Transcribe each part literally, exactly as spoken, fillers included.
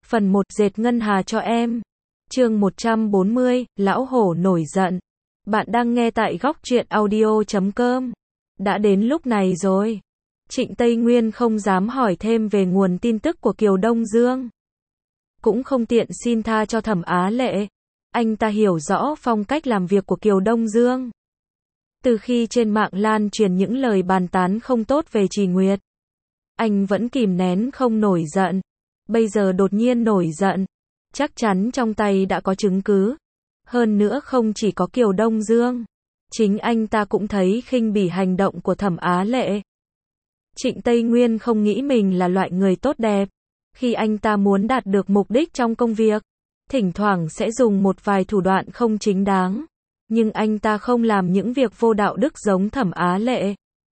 Phần một dệt ngân hà cho em. Chương một trăm bốn mươi, lão hổ nổi giận. Bạn đang nghe tại góc truyện audio chấm com. Đã đến lúc này rồi. Trịnh Tây Nguyên không dám hỏi thêm về nguồn tin tức của Kiều Đông Dương. Cũng không tiện xin tha cho Thẩm Á Lệ. Anh ta hiểu rõ phong cách làm việc của Kiều Đông Dương. Từ khi trên mạng lan truyền những lời bàn tán không tốt về Trì Nguyệt, anh vẫn kìm nén không nổi giận. Bây giờ đột nhiên nổi giận, chắc chắn trong tay đã có chứng cứ. Hơn nữa không chỉ có Kiều Đông Dương, chính anh ta cũng thấy khinh bỉ hành động của Thẩm Á Lệ. Trịnh Tây Nguyên không nghĩ mình là loại người tốt đẹp. Khi anh ta muốn đạt được mục đích trong công việc, thỉnh thoảng sẽ dùng một vài thủ đoạn không chính đáng. Nhưng anh ta không làm những việc vô đạo đức giống Thẩm Á Lệ.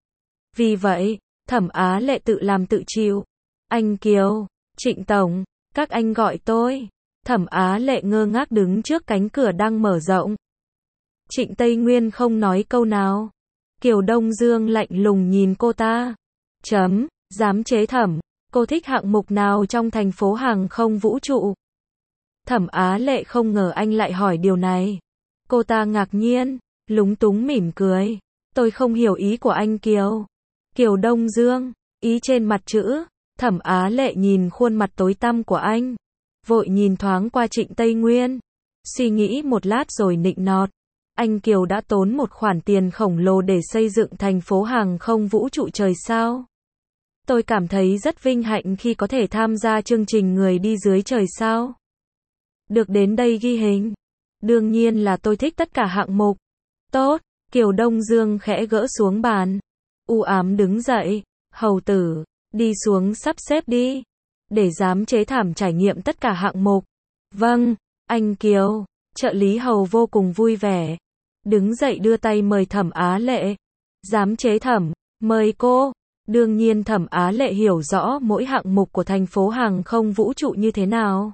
Vì vậy, Thẩm Á Lệ tự làm tự chịu. Anh Kiều, Trịnh Tổng, các anh gọi tôi. Thẩm Á Lệ ngơ ngác đứng trước cánh cửa đang mở rộng. Trịnh Tây Nguyên không nói câu nào. Kiều Đông Dương lạnh lùng nhìn cô ta. Chấm, dám chế Thẩm, cô thích hạng mục nào trong thành phố hàng không vũ trụ? Thẩm Á Lệ không ngờ anh lại hỏi điều này. Cô ta ngạc nhiên, lúng túng mỉm cười. Tôi không hiểu ý của anh Kiều. Kiều Đông Dương, ý trên mặt chữ. Thẩm Á Lệ nhìn khuôn mặt tối tăm của anh, vội nhìn thoáng qua Trịnh Tây Nguyên, suy nghĩ một lát rồi nịnh nọt. Anh Kiều đã tốn một khoản tiền khổng lồ để xây dựng thành phố hàng không vũ trụ trời sao. Tôi cảm thấy rất vinh hạnh khi có thể tham gia chương trình Người đi dưới trời sao. Được đến đây ghi hình. Đương nhiên là tôi thích tất cả hạng mục. Tốt, Kiều Đông Dương khẽ gỡ xuống bàn. U ám đứng dậy. Hầu tử, đi xuống sắp xếp đi. Để dám chế Thảm trải nghiệm tất cả hạng mục. Vâng, anh Kiều. Trợ lý Hầu vô cùng vui vẻ. Đứng dậy đưa tay mời Thẩm Á Lệ. Dám chế Thẩm, mời cô. Đương nhiên Thẩm Á Lệ hiểu rõ mỗi hạng mục của thành phố hàng không vũ trụ như thế nào.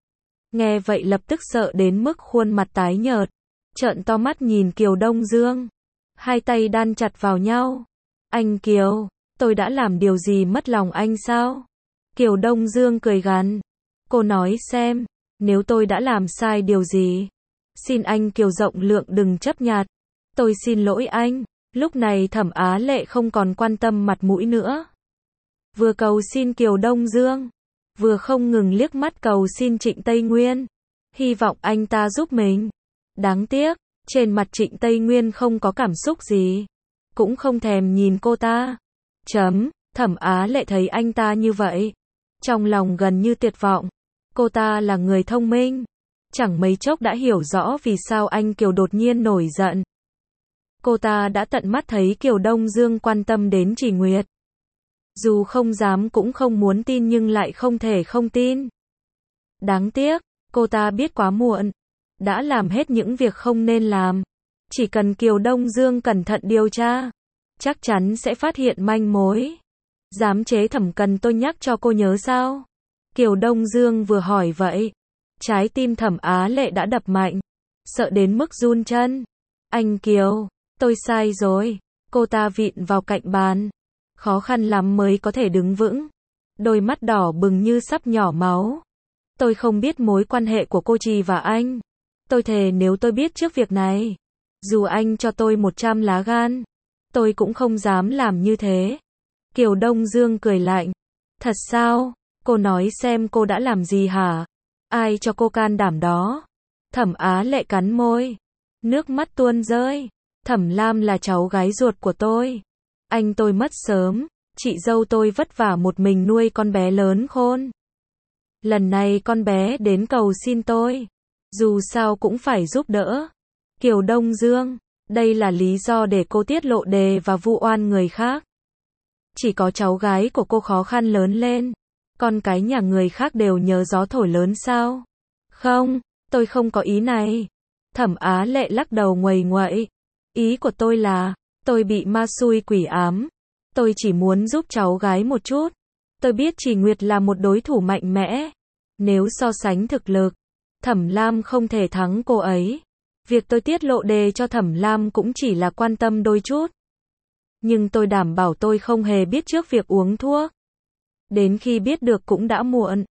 Nghe vậy lập tức sợ đến mức khuôn mặt tái nhợt, trợn to mắt nhìn Kiều Đông Dương. Hai tay đan chặt vào nhau. Anh Kiều, tôi đã làm điều gì mất lòng anh sao? Kiều Đông Dương cười gằn. Cô nói xem, nếu tôi đã làm sai điều gì, xin anh Kiều rộng lượng đừng chấp nhặt. Tôi xin lỗi anh. Lúc này Thẩm Á Lệ không còn quan tâm mặt mũi nữa. Vừa cầu xin Kiều Đông Dương, vừa không ngừng liếc mắt cầu xin Trịnh Tây Nguyên, hy vọng anh ta giúp mình. Đáng tiếc, trên mặt Trịnh Tây Nguyên không có cảm xúc gì, cũng không thèm nhìn cô ta. Chấm, Thẩm Á Lệ thấy anh ta như vậy, trong lòng gần như tuyệt vọng. Cô ta là người thông minh, chẳng mấy chốc đã hiểu rõ vì sao anh Kiều đột nhiên nổi giận. Cô ta đã tận mắt thấy Kiều Đông Dương quan tâm đến Trì Nguyệt. Dù không dám cũng không muốn tin nhưng lại không thể không tin. Đáng tiếc, cô ta biết quá muộn. Đã làm hết những việc không nên làm. Chỉ cần Kiều Đông Dương cẩn thận điều tra, chắc chắn sẽ phát hiện manh mối. Dám chế Thẩm cần tôi nhắc cho cô nhớ sao? Kiều Đông Dương vừa hỏi vậy, trái tim Thẩm Á Lệ đã đập mạnh, sợ đến mức run chân. Anh Kiều, tôi sai rồi. Cô ta vịn vào cạnh bàn, khó khăn lắm mới có thể đứng vững. Đôi mắt đỏ bừng như sắp nhỏ máu. Tôi không biết mối quan hệ của cô Trì và anh. Tôi thề nếu tôi biết trước việc này, dù anh cho tôi một trăm lá gan, tôi cũng không dám làm như thế. Kiều Đông Dương cười lạnh. Thật sao? Cô nói xem cô đã làm gì hả? Ai cho cô can đảm đó? Thẩm Á Lệ cắn môi, nước mắt tuôn rơi. Thẩm Lam là cháu gái ruột của tôi. Anh tôi mất sớm, chị dâu tôi vất vả một mình nuôi con bé lớn khôn. Lần này con bé đến cầu xin tôi, dù sao cũng phải giúp đỡ. Kiều Đông Dương, đây là lý do để cô tiết lộ đề và vu oan người khác. Chỉ có cháu gái của cô khó khăn lớn lên, con cái nhà người khác đều nhờ gió thổi lớn sao? Không, tôi không có ý này. Thẩm Á Lệ lắc đầu nguầy nguậy. Ý của tôi là, tôi bị ma xui quỷ ám. Tôi chỉ muốn giúp cháu gái một chút. Tôi biết Trì Nguyệt là một đối thủ mạnh mẽ. Nếu so sánh thực lực, Thẩm Lam không thể thắng cô ấy. Việc tôi tiết lộ đề cho Thẩm Lam cũng chỉ là quan tâm đôi chút. Nhưng tôi đảm bảo tôi không hề biết trước việc uống thuốc. Đến khi biết được cũng đã muộn.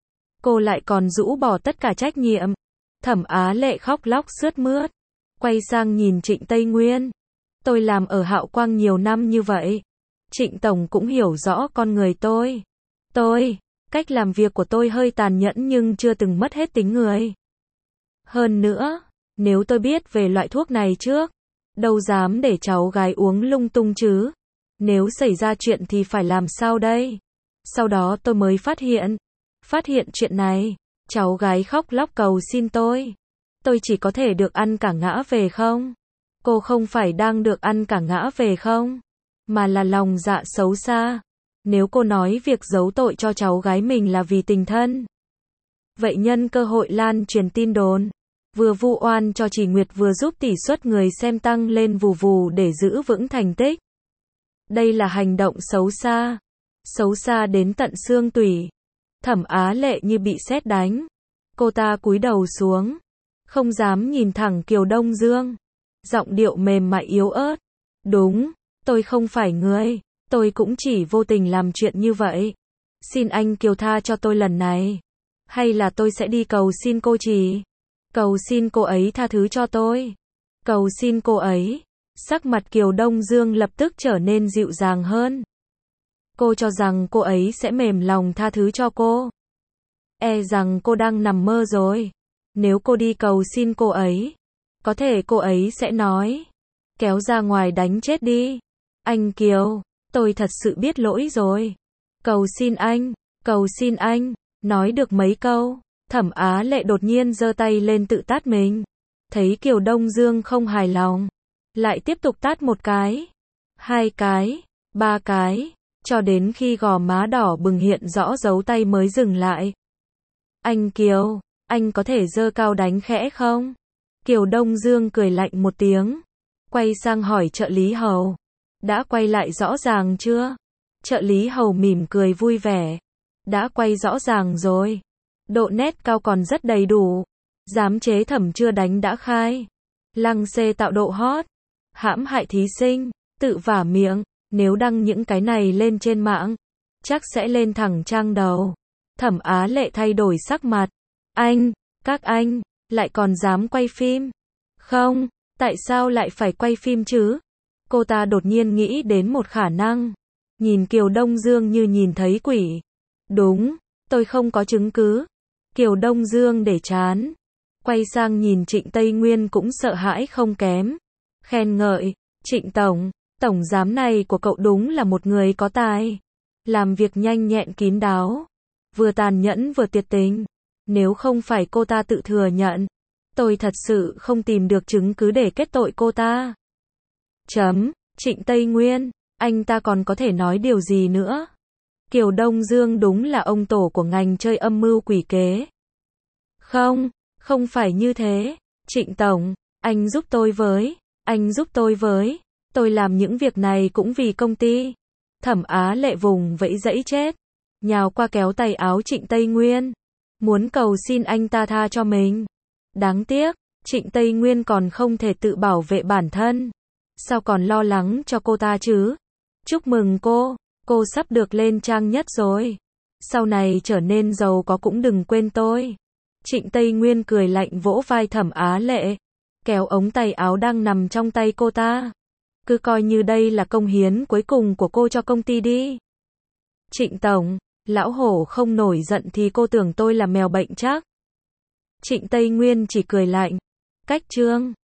Cô lại còn rũ bỏ tất cả trách nhiệm. Thẩm Á Lệ khóc lóc sướt mướt. Quay sang nhìn Trịnh Tây Nguyên. Tôi làm ở Hạo Quang nhiều năm như vậy. Trịnh Tổng cũng hiểu rõ con người tôi. Tôi, cách làm việc của tôi hơi tàn nhẫn nhưng chưa từng mất hết tính người. Hơn nữa, nếu tôi biết về loại thuốc này trước, đâu dám để cháu gái uống lung tung chứ. Nếu xảy ra chuyện thì phải làm sao đây? Sau đó tôi mới phát hiện. Phát hiện chuyện này, cháu gái khóc lóc cầu xin tôi. Tôi chỉ có thể được ăn cả ngã về không? Cô không phải đang được ăn cả ngã về không? Mà là lòng dạ xấu xa. Nếu cô nói việc giấu tội cho cháu gái mình là vì tình thân, vậy nhân cơ hội lan truyền tin đồn, vừa vu oan cho Trì Nguyệt vừa giúp tỷ suất người xem tăng lên vù vù để giữ vững thành tích. Đây là hành động xấu xa. Xấu xa đến tận xương tủy. Thẩm Á Lệ như bị sét đánh. Cô ta cúi đầu xuống. Không dám nhìn thẳng Kiều Đông Dương. Giọng điệu mềm mại yếu ớt. Đúng, tôi không phải người. Tôi cũng chỉ vô tình làm chuyện như vậy. Xin anh Kiều tha cho tôi lần này. Hay là tôi sẽ đi cầu xin cô Trì. Cầu xin cô ấy tha thứ cho tôi. Cầu xin cô ấy. Sắc mặt Kiều Đông Dương lập tức trở nên dịu dàng hơn. Cô cho rằng cô ấy sẽ mềm lòng tha thứ cho cô. E rằng cô đang nằm mơ rồi. Nếu cô đi cầu xin cô ấy, có thể cô ấy sẽ nói, kéo ra ngoài đánh chết đi. Anh Kiều, tôi thật sự biết lỗi rồi. Cầu xin anh, cầu xin anh. Nói được mấy câu, Thẩm Á Lệ đột nhiên giơ tay lên tự tát mình. Thấy Kiều Đông Dương không hài lòng, lại tiếp tục tát một cái, hai cái, ba cái, cho đến khi gò má đỏ bừng hiện rõ dấu tay mới dừng lại. Anh Kiều, anh có thể giơ cao đánh khẽ không? Kiều Đông Dương cười lạnh một tiếng, quay sang hỏi trợ lý hầu. Đã quay lại rõ ràng chưa? Trợ lý hầu mỉm cười vui vẻ. Đã quay rõ ràng rồi. Độ nét cao còn rất đầy đủ. Giám chế Thẩm chưa đánh đã khai. Lăng xê tạo độ hot. Hãm hại thí sinh. Tự vả miệng. Nếu đăng những cái này lên trên mạng, chắc sẽ lên thẳng trang đầu. Thẩm Á Lệ thay đổi sắc mặt. Anh, các anh, lại còn dám quay phim? Không, tại sao lại phải quay phim chứ? Cô ta đột nhiên nghĩ đến một khả năng. Nhìn Kiều Đông Dương như nhìn thấy quỷ. Đúng, tôi không có chứng cứ. Kiều Đông Dương để chán. Quay sang nhìn Trịnh Tây Nguyên cũng sợ hãi không kém. Khen ngợi, Trịnh Tổng, tổng giám này của cậu đúng là một người có tài. Làm việc nhanh nhẹn kín đáo. Vừa tàn nhẫn vừa tuyệt tình. Nếu không phải cô ta tự thừa nhận, tôi thật sự không tìm được chứng cứ để kết tội cô ta. Chấm, Trịnh Tây Nguyên, anh ta còn có thể nói điều gì nữa? Kiều Đông Dương đúng là ông tổ của ngành chơi âm mưu quỷ kế. Không, không phải như thế. Trịnh Tổng, anh giúp tôi với, anh giúp tôi với. Tôi làm những việc này cũng vì công ty. Thẩm Á Lệ vùng vẫy dẫy chết. Nhào qua kéo tay áo Trịnh Tây Nguyên. Muốn cầu xin anh ta tha cho mình. Đáng tiếc, Trịnh Tây Nguyên còn không thể tự bảo vệ bản thân. Sao còn lo lắng cho cô ta chứ? Chúc mừng cô, cô sắp được lên trang nhất rồi. Sau này trở nên giàu có cũng đừng quên tôi. Trịnh Tây Nguyên cười lạnh vỗ vai Thẩm Á Lệ. Kéo ống tay áo đang nằm trong tay cô ta. Cứ coi như đây là công hiến cuối cùng của cô cho công ty đi. Trịnh Tổng, lão hổ không nổi giận thì cô tưởng tôi là mèo bệnh chắc. Trịnh Tây Nguyên chỉ cười lạnh. Cách chương